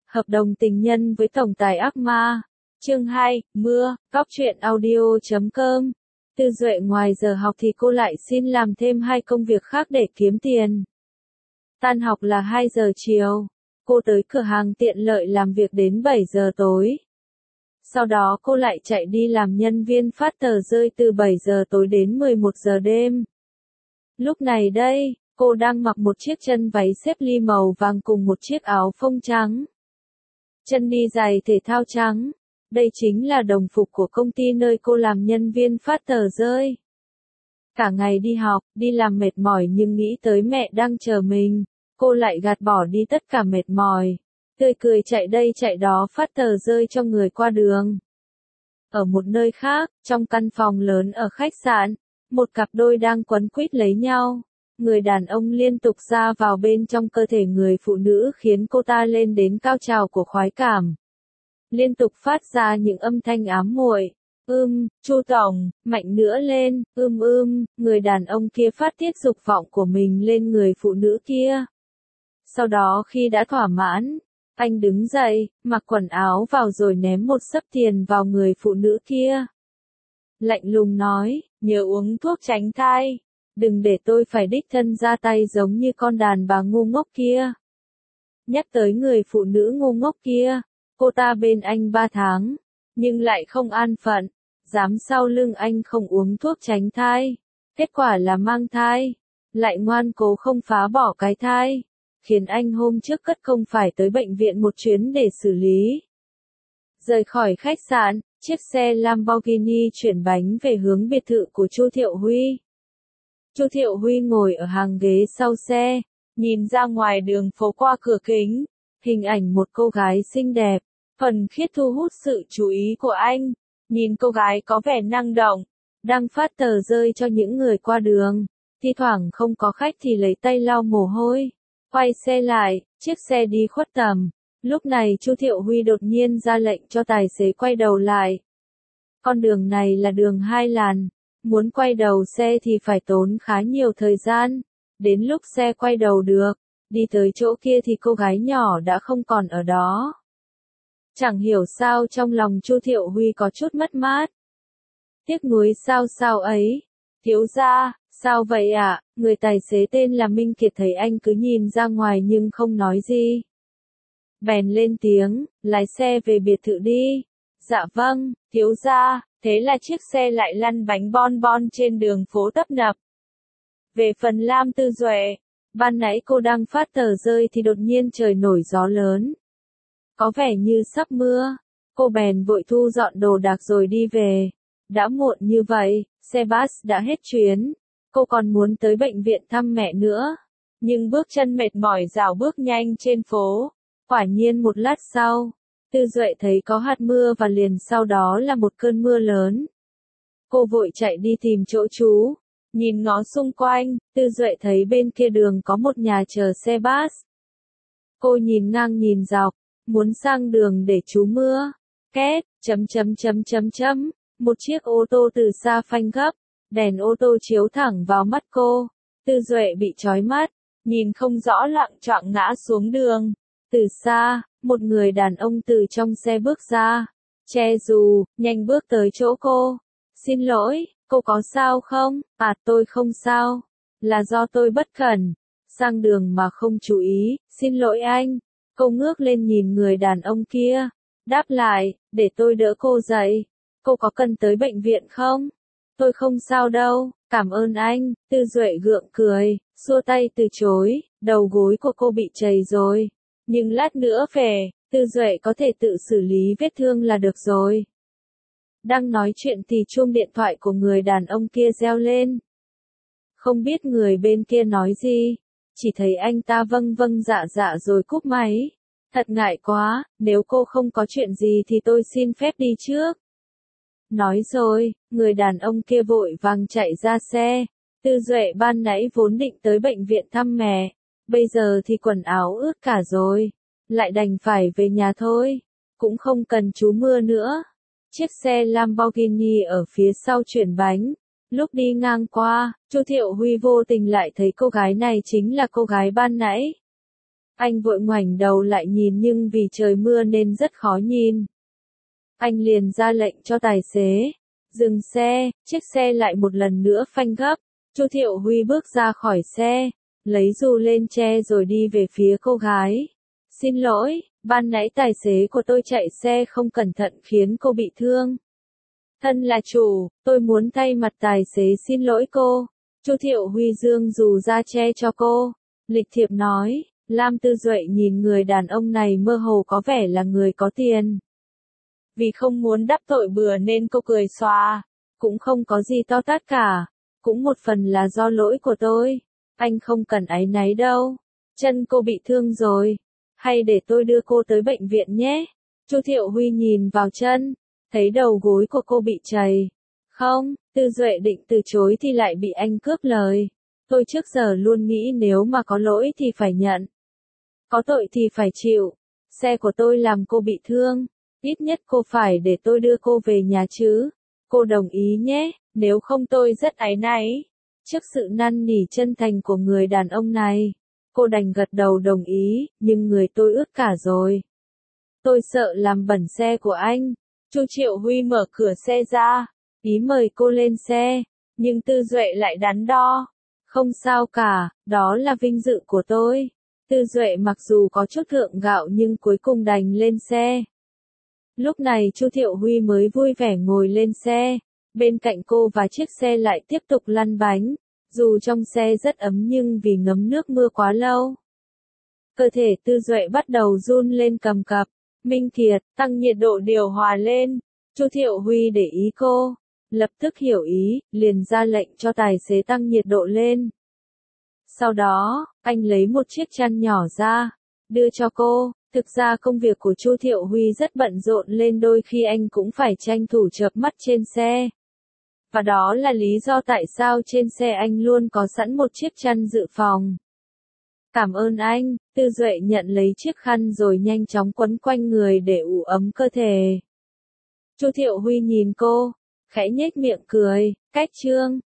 Hợp đồng tình nhân với tổng tài ác ma. Chương 2, mưa, Cóc truyện audio.com. Tư Duệ ngoài giờ học thì cô lại xin làm thêm 2 công việc khác để kiếm tiền. Tan học là 2 giờ chiều. Cô tới cửa hàng tiện lợi làm việc đến 7 giờ tối. Sau đó cô lại chạy đi làm nhân viên phát tờ rơi từ 7 giờ tối đến 11 giờ đêm. Lúc này đây, cô đang mặc một chiếc chân váy xếp ly màu vàng cùng một chiếc áo phông trắng. Chân đi giày thể thao trắng. Đây chính là đồng phục của công ty nơi cô làm nhân viên phát tờ rơi. Cả ngày đi học, đi làm mệt mỏi nhưng nghĩ tới mẹ đang chờ mình, cô lại gạt bỏ đi tất cả mệt mỏi. Tươi cười chạy đây chạy đó phát tờ rơi cho người qua đường. Ở một nơi khác, trong căn phòng lớn ở khách sạn, một cặp đôi đang quấn quýt lấy nhau. Người đàn ông liên tục ra vào bên trong cơ thể người phụ nữ khiến cô ta lên đến cao trào của khoái cảm. Liên tục phát ra những âm thanh ám muội. Chu tổng, mạnh nữa lên, người đàn ông kia phát tiết dục vọng của mình lên người phụ nữ kia. Sau đó khi đã thỏa mãn, anh đứng dậy, mặc quần áo vào rồi ném một xấp tiền vào người phụ nữ kia. Lạnh lùng nói, nhớ uống thuốc tránh thai, đừng để tôi phải đích thân ra tay giống như con đàn bà ngu ngốc kia. Nhắc tới người phụ nữ ngu ngốc kia, cô ta bên anh 3 tháng, nhưng lại không an phận, dám sau lưng anh không uống thuốc tránh thai. Kết quả là mang thai, lại ngoan cố không phá bỏ cái thai, khiến anh hôm trước cất công phải tới bệnh viện một chuyến để xử lý. Rời khỏi khách sạn, chiếc xe Lamborghini chuyển bánh về hướng biệt thự của Chu Thiệu Huy. Chu Thiệu Huy ngồi ở hàng ghế sau xe, nhìn ra ngoài đường phố qua cửa kính, hình ảnh một cô gái xinh đẹp, thuần khiết thu hút sự chú ý của anh. Nhìn cô gái có vẻ năng động, đang phát tờ rơi cho những người qua đường, thi thoảng không có khách thì lấy tay lau mồ hôi. Quay xe lại, chiếc xe đi khuất tầm. Lúc này Chu Thiệu Huy đột nhiên ra lệnh cho tài xế quay đầu lại. Con đường này là đường 2 làn, muốn quay đầu xe thì phải tốn khá nhiều thời gian. Đến lúc xe quay đầu được, đi tới chỗ kia thì cô gái nhỏ đã không còn ở đó. Chẳng hiểu sao trong lòng Chu Thiệu Huy có chút mất mát. Tiếc nuối sao ấy. Thiếu gia, sao vậy ạ? Người tài xế tên là Minh Kiệt thấy anh cứ nhìn ra ngoài nhưng không nói gì. Bèn lên tiếng, lái xe về biệt thự đi. Dạ vâng, thiếu gia. Thế là chiếc xe lại lăn bánh bon bon trên đường phố tấp nập. Về phần Lam Tư Duệ, ban nãy cô đang phát tờ rơi thì đột nhiên trời nổi gió lớn. Có vẻ như sắp mưa, cô bèn vội thu dọn đồ đạc rồi đi về. Đã muộn như vậy, xe bus đã hết chuyến, cô còn muốn tới bệnh viện thăm mẹ nữa. Nhưng bước chân mệt mỏi rảo bước nhanh trên phố. Quả nhiên một lát sau, Tư Duệ thấy có hạt mưa và liền sau đó là một cơn mưa lớn. Cô vội chạy đi tìm chỗ trú, nhìn ngó xung quanh, Tư Duệ thấy bên kia đường có một nhà chờ xe bus. Cô nhìn ngang nhìn dọc, muốn sang đường để trú mưa. Két, một chiếc ô tô từ xa phanh gấp, đèn ô tô chiếu thẳng vào mắt cô. Tư Duệ bị chói mắt, nhìn không rõ loạng choạng ngã xuống đường. Từ xa, một người đàn ông từ trong xe bước ra, che dù, nhanh bước tới chỗ cô. Xin lỗi, cô có sao không? À tôi không sao, là do tôi bất cẩn, sang đường mà không chú ý, xin lỗi anh. Cô ngước lên nhìn người đàn ông kia, đáp lại, để tôi đỡ cô dậy. Cô có cần tới bệnh viện không? Tôi không sao đâu, cảm ơn anh. Tư Duệ gượng cười, xua tay từ chối, đầu gối của cô bị trầy rồi. Nhưng lát nữa về, Tư Duệ có thể tự xử lý vết thương là được rồi. Đang nói chuyện thì chuông điện thoại của người đàn ông kia reo lên. Không biết người bên kia nói gì, chỉ thấy anh ta vâng vâng dạ dạ rồi cúp máy. Thật ngại quá, nếu cô không có chuyện gì thì tôi xin phép đi trước. Nói rồi, người đàn ông kia vội vàng chạy ra xe. Tư Duệ ban nãy vốn định tới bệnh viện thăm mẹ, bây giờ thì quần áo ướt cả rồi, lại đành phải về nhà thôi, cũng không cần trú mưa nữa. Chiếc xe Lamborghini ở phía sau chuyển bánh. Lúc đi ngang qua, Chu Thiệu Huy vô tình lại thấy cô gái này chính là cô gái ban nãy. Anh vội ngoảnh đầu lại nhìn nhưng vì trời mưa nên rất khó nhìn. Anh liền ra lệnh cho tài xế dừng xe, chiếc xe lại một lần nữa phanh gấp. Chu Thiệu Huy bước ra khỏi xe, lấy dù lên che rồi đi về phía cô gái. Xin lỗi, ban nãy tài xế của tôi chạy xe không cẩn thận khiến cô bị thương. Thân là chủ, tôi muốn thay mặt tài xế xin lỗi cô. Chu Thiệu Huy dương dù ra che cho cô. Lịch thiệp nói, Lam Tư Duệ nhìn người đàn ông này mơ hồ có vẻ là người có tiền. Vì không muốn đắc tội bừa nên cô cười xòa. Cũng không có gì to tát cả. Cũng một phần là do lỗi của tôi. Anh không cần áy náy đâu. Chân cô bị thương rồi. Hay để tôi đưa cô tới bệnh viện nhé. Chu Thiệu Huy nhìn vào chân. Thấy đầu gối của cô bị trầy. Không, Tư Duệ định từ chối thì lại bị anh cướp lời. Tôi trước giờ luôn nghĩ nếu mà có lỗi thì phải nhận. Có tội thì phải chịu. Xe của tôi làm cô bị thương. Ít nhất cô phải để tôi đưa cô về nhà chứ. Cô đồng ý nhé, nếu không tôi rất áy náy. Trước sự năn nỉ chân thành của người đàn ông này, cô đành gật đầu đồng ý, nhưng người tôi ướt cả rồi. Tôi sợ làm bẩn xe của anh. Chu Triệu Huy mở cửa xe ra, ý mời cô lên xe, nhưng Tư Duệ lại đắn đo. Không sao cả, đó là vinh dự của tôi. Tư Duệ mặc dù có chút gượng gạo nhưng cuối cùng đành lên xe. Lúc này Chu Thiệu Huy mới vui vẻ ngồi lên xe, bên cạnh cô và chiếc xe lại tiếp tục lăn bánh, dù trong xe rất ấm nhưng vì ngấm nước mưa quá lâu. Cơ thể Tư Duệ bắt đầu run lên cầm cập, Minh Thiệt, tăng nhiệt độ điều hòa lên, Chu Thiệu Huy để ý cô, lập tức hiểu ý, liền ra lệnh cho tài xế tăng nhiệt độ lên. Sau đó, anh lấy một chiếc chăn nhỏ ra, đưa cho cô. Thực ra công việc của Chu Thiệu Huy rất bận rộn nên đôi khi anh cũng phải tranh thủ chợp mắt trên xe. Và đó là lý do tại sao trên xe anh luôn có sẵn một chiếc chăn dự phòng. Cảm ơn anh, Tư Duệ nhận lấy chiếc khăn rồi nhanh chóng quấn quanh người để ủ ấm cơ thể. Chu Thiệu Huy nhìn cô, khẽ nhếch miệng cười, cách trương,